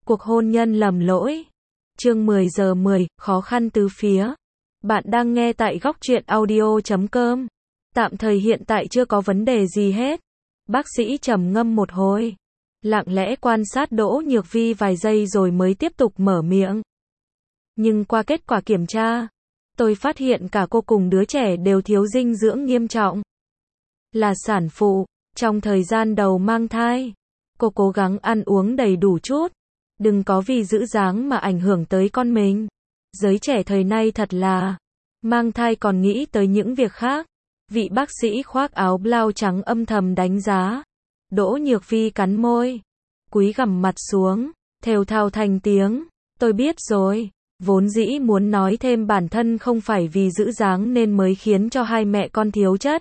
Cuộc hôn nhân lầm lỗi. Chương 10 giờ 10, khó khăn tứ phía. Bạn đang nghe tại góc truyện audio.com. Tạm thời hiện tại chưa có vấn đề gì hết. Bác sĩ trầm ngâm một hồi, lặng lẽ quan sát Đỗ Nhược Vi vài giây rồi mới tiếp tục mở miệng. Nhưng qua kết quả kiểm tra, tôi phát hiện cả cô cùng đứa trẻ đều thiếu dinh dưỡng nghiêm trọng. Là sản phụ, trong thời gian đầu mang thai, cô cố gắng ăn uống đầy đủ chút. Đừng có vì giữ dáng mà ảnh hưởng tới con mình. Giới trẻ thời nay thật là, mang thai còn nghĩ tới những việc khác. Vị bác sĩ khoác áo blau trắng âm thầm đánh giá. Đỗ Nhược Vi cắn môi, cúi gằm mặt xuống, thều thào thành tiếng. Tôi biết rồi. Vốn dĩ muốn nói thêm bản thân không phải vì giữ dáng nên mới khiến cho hai mẹ con thiếu chất.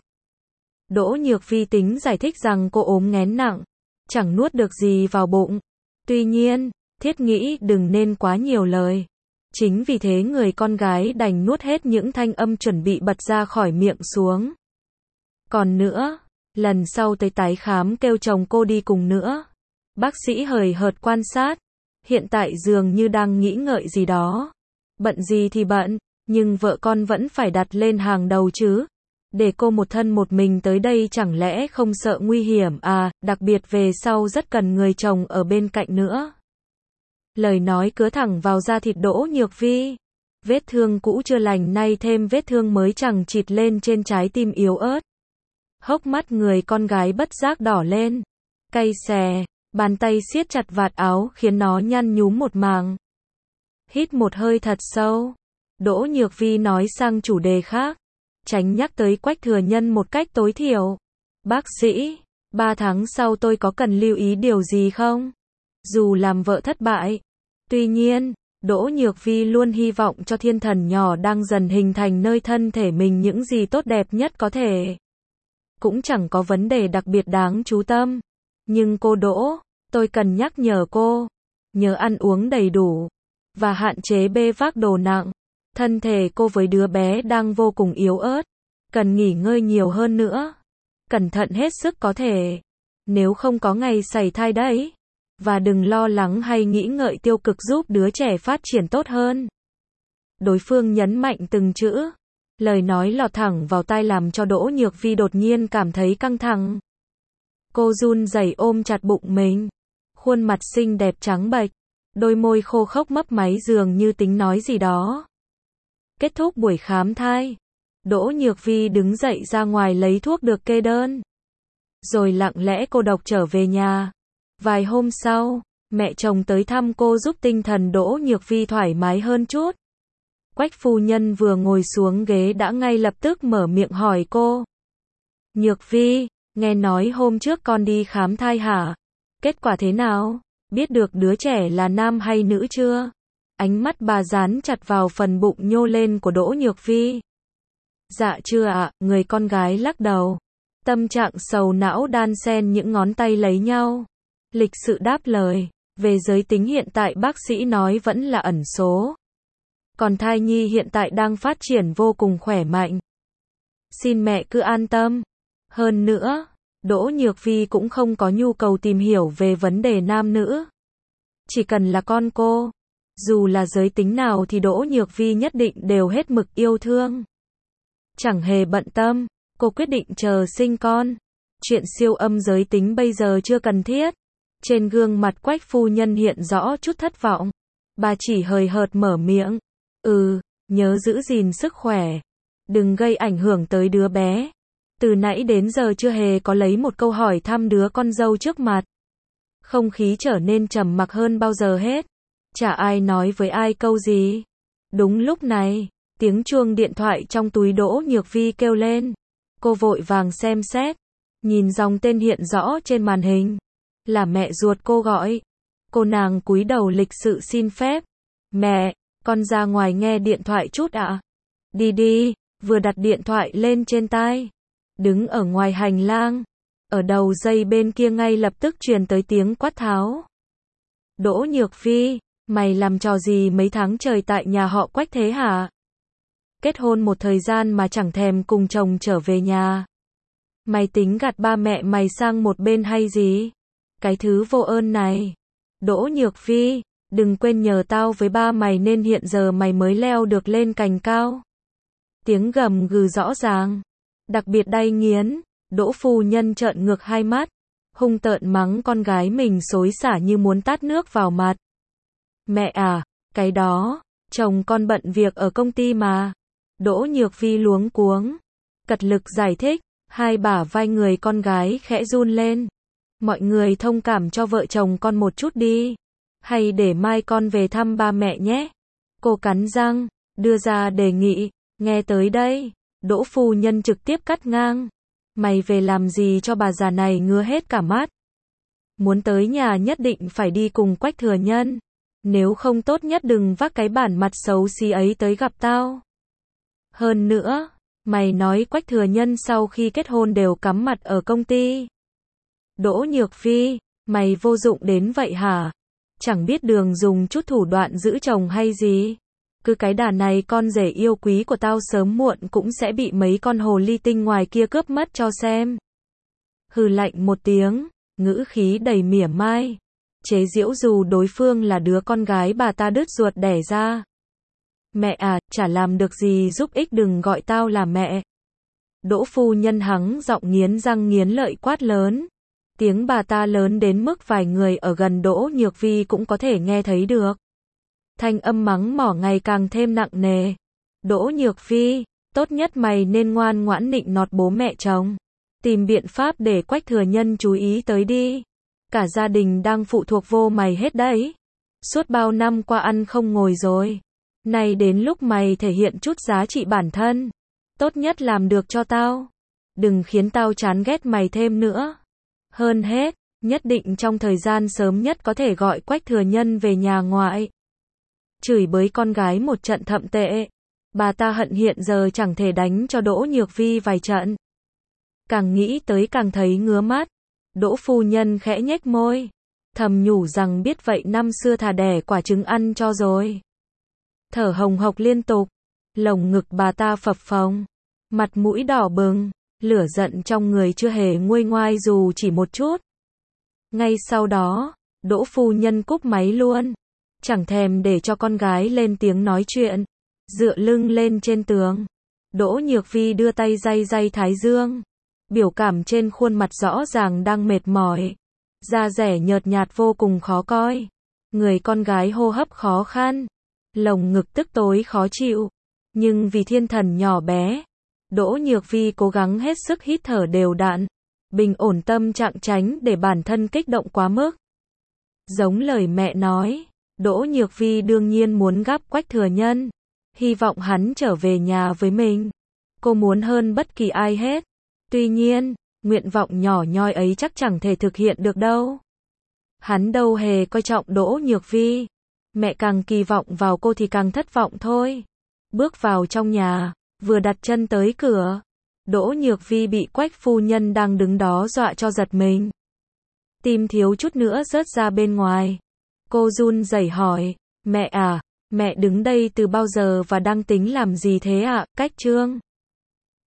Đỗ Nhược Vi tính giải thích rằng cô ốm nghén nặng, chẳng nuốt được gì vào bụng. Tuy nhiên, thiết nghĩ đừng nên quá nhiều lời. Chính vì thế người con gái đành nuốt hết những thanh âm chuẩn bị bật ra khỏi miệng xuống. Còn nữa, lần sau tới tái khám kêu chồng cô đi cùng nữa. Bác sĩ hời hợt quan sát. Hiện tại dường như đang nghĩ ngợi gì đó. Bận gì thì bận, nhưng vợ con vẫn phải đặt lên hàng đầu chứ. Để cô một thân một mình tới đây chẳng lẽ không sợ nguy hiểm à, đặc biệt về sau rất cần người chồng ở bên cạnh nữa. Lời nói cứa thẳng vào da thịt Đỗ Nhược Vi. Vết thương cũ chưa lành nay thêm vết thương mới chằng chịt lên trên trái tim yếu ớt. Hốc mắt người con gái bất giác đỏ lên. Cay xè, bàn tay siết chặt vạt áo khiến nó nhăn nhúm một mảng. Hít một hơi thật sâu. Đỗ Nhược Vi nói sang chủ đề khác. Tránh nhắc tới Quách Thừa Nhân một cách tối thiểu. Bác sĩ, 3 tháng sau tôi có cần lưu ý điều gì không? Dù làm vợ thất bại. Tuy nhiên, Đỗ Nhược Vi luôn hy vọng cho thiên thần nhỏ đang dần hình thành nơi thân thể mình những gì tốt đẹp nhất có thể. Cũng chẳng có vấn đề đặc biệt đáng chú tâm. Nhưng cô Đỗ, tôi cần nhắc nhở cô. Nhớ ăn uống đầy đủ. Và hạn chế bê vác đồ nặng. Thân thể cô với đứa bé đang vô cùng yếu ớt. Cần nghỉ ngơi nhiều hơn nữa. Cẩn thận hết sức có thể. Nếu không có ngày sảy thai đấy. Và đừng lo lắng hay nghĩ ngợi tiêu cực giúp đứa trẻ phát triển tốt hơn. Đối phương nhấn mạnh từng chữ. Lời nói lọt thẳng vào tai làm cho Đỗ Nhược Vi đột nhiên cảm thấy căng thẳng. Cô run rẩy ôm chặt bụng mình. Khuôn mặt xinh đẹp trắng bệch. Đôi môi khô khốc mấp máy dường như tính nói gì đó. Kết thúc buổi khám thai. Đỗ Nhược Vi đứng dậy ra ngoài lấy thuốc được kê đơn. Rồi lặng lẽ cô độc trở về nhà. Vài hôm sau, mẹ chồng tới thăm cô giúp tinh thần Đỗ Nhược Vi thoải mái hơn chút. Quách phu nhân vừa ngồi xuống ghế đã ngay lập tức mở miệng hỏi cô. Nhược Vi, nghe nói hôm trước con đi khám thai hả? Kết quả thế nào? Biết được đứa trẻ là nam hay nữ chưa? Ánh mắt bà dán chặt vào phần bụng nhô lên của Đỗ Nhược Vi. Dạ chưa ạ, người con gái lắc đầu. Tâm trạng sầu não đan xen những ngón tay lấy nhau. Lịch sự đáp lời. Về giới tính hiện tại bác sĩ nói vẫn là ẩn số. Còn thai nhi hiện tại đang phát triển vô cùng khỏe mạnh. Xin mẹ cứ an tâm. Hơn nữa, Đỗ Nhược Vi cũng không có nhu cầu tìm hiểu về vấn đề nam nữ. Chỉ cần là con cô. Dù là giới tính nào thì Đỗ Nhược Vi nhất định đều hết mực yêu thương. Chẳng hề bận tâm, cô quyết định chờ sinh con. Chuyện siêu âm giới tính bây giờ chưa cần thiết. Trên gương mặt Quách phu nhân hiện rõ chút thất vọng. Bà chỉ hời hợt mở miệng. Nhớ giữ gìn sức khỏe. Đừng gây ảnh hưởng tới đứa bé. Từ nãy đến giờ chưa hề có lấy một câu hỏi thăm đứa con dâu trước mặt. Không khí trở nên trầm mặc hơn bao giờ hết. Chả ai nói với ai câu gì. Đúng lúc này, tiếng chuông điện thoại trong túi Đỗ Nhược Vi kêu lên. Cô vội vàng xem xét. Nhìn dòng tên hiện rõ trên màn hình. Là mẹ ruột cô gọi. Cô nàng cúi đầu lịch sự xin phép. Mẹ, con ra ngoài nghe điện thoại chút ạ. Đi đi, vừa đặt điện thoại lên trên tai. Đứng ở ngoài hành lang. Ở đầu dây bên kia ngay lập tức truyền tới tiếng quát tháo. Đỗ Nhược Vi, mày làm trò gì mấy tháng trời tại nhà họ Quách thế hả? Kết hôn một thời gian mà chẳng thèm cùng chồng trở về nhà. Mày tính gạt ba mẹ mày sang một bên hay gì? Cái thứ vô ơn này. Đỗ Nhược Vi, Đừng quên nhờ tao với ba mày nên hiện giờ mày mới leo được lên cành cao. Tiếng gầm gừ rõ ràng, đặc biệt đay nghiến, Đỗ phu nhân trợn ngược hai mắt, hung tợn mắng con gái mình xối xả như muốn tát nước vào mặt. Mẹ à, cái đó, chồng con bận việc ở công ty mà. Đỗ Nhược Vi luống cuống, cật lực giải thích, hai bả vai người con gái khẽ run lên. Mọi người thông cảm cho vợ chồng con một chút đi. Hay để mai con về thăm ba mẹ nhé. Cô cắn răng, đưa ra đề nghị, nghe tới đây, Đỗ phu nhân trực tiếp cắt ngang. Mày về làm gì cho bà già này ngứa hết cả mắt. Muốn tới nhà nhất định phải đi cùng Quách Thừa Nhân. Nếu không tốt nhất đừng vác cái bản mặt xấu xí ấy tới gặp tao. Hơn nữa, mày nói Quách Thừa Nhân sau khi kết hôn đều cắm mặt ở công ty. Đỗ Nhược Vi, mày vô dụng đến vậy hả? Chẳng biết đường dùng chút thủ đoạn giữ chồng hay gì. Cứ cái đà này con rể yêu quý của tao sớm muộn cũng sẽ bị mấy con hồ ly tinh ngoài kia cướp mất cho xem. Hừ lạnh một tiếng, ngữ khí đầy mỉa mai. Chế giễu dù đối phương là đứa con gái bà ta đứt ruột đẻ ra. Mẹ à, chả làm được gì giúp ích đừng gọi tao là mẹ. Đỗ phu nhân hắng giọng nghiến răng nghiến lợi quát lớn. Tiếng bà ta lớn đến mức vài người ở gần Đỗ Nhược Vi cũng có thể nghe thấy được. Thanh âm mắng mỏ ngày càng thêm nặng nề. Đỗ Nhược Vi, tốt nhất mày nên ngoan ngoãn nịnh nọt bố mẹ chồng. Tìm biện pháp để Quách Thừa Nhân chú ý tới đi. Cả gia đình đang phụ thuộc vô mày hết đấy. Suốt bao năm qua ăn không ngồi rồi. Này đến lúc mày thể hiện chút giá trị bản thân. Tốt nhất làm được cho tao. Đừng khiến tao chán ghét mày thêm nữa. Hơn hết, nhất định trong thời gian sớm nhất có thể gọi Quách Thừa Nhân về nhà ngoại. Chửi bới con gái một trận thậm tệ. Bà ta hận hiện giờ chẳng thể đánh cho Đỗ Nhược Vi vài trận. Càng nghĩ tới càng thấy ngứa mắt. Đỗ phu nhân khẽ nhếch môi. Thầm nhủ rằng biết vậy năm xưa thà đẻ quả trứng ăn cho rồi. Thở hồng hộc liên tục. Lồng ngực bà ta phập phồng. Mặt mũi đỏ bừng. Lửa giận trong người chưa hề nguôi ngoai dù chỉ một chút. Ngay sau đó, Đỗ phu nhân cúp máy luôn. Chẳng thèm để cho con gái lên tiếng nói chuyện. Dựa lưng lên trên tường. Đỗ Nhược Vi đưa tay day day thái dương. Biểu cảm trên khuôn mặt rõ ràng đang mệt mỏi. Da dẻ nhợt nhạt vô cùng khó coi. Người con gái hô hấp khó khăn. Lồng ngực tức tối khó chịu. Nhưng vì thiên thần nhỏ bé, Đỗ Nhược Vi cố gắng hết sức hít thở đều đặn. Bình ổn tâm trạng tránh để bản thân kích động quá mức. Giống lời mẹ nói, Đỗ Nhược Vi đương nhiên muốn gắp Quách Thừa Nhân. Hy vọng hắn trở về nhà với mình. Cô muốn hơn bất kỳ ai hết. Tuy nhiên, nguyện vọng nhỏ nhoi ấy chắc chẳng thể thực hiện được đâu. Hắn đâu hề coi trọng Đỗ Nhược Vi. Mẹ càng kỳ vọng vào cô thì càng thất vọng thôi. Bước vào trong nhà, vừa đặt chân tới cửa, Đỗ Nhược Vi bị Quách phu nhân đang đứng đó dọa cho giật mình. Tim thiếu chút nữa rớt ra bên ngoài. Cô run rẩy hỏi, mẹ à, mẹ đứng đây từ bao giờ và đang tính làm gì thế ạ? Cách Trương.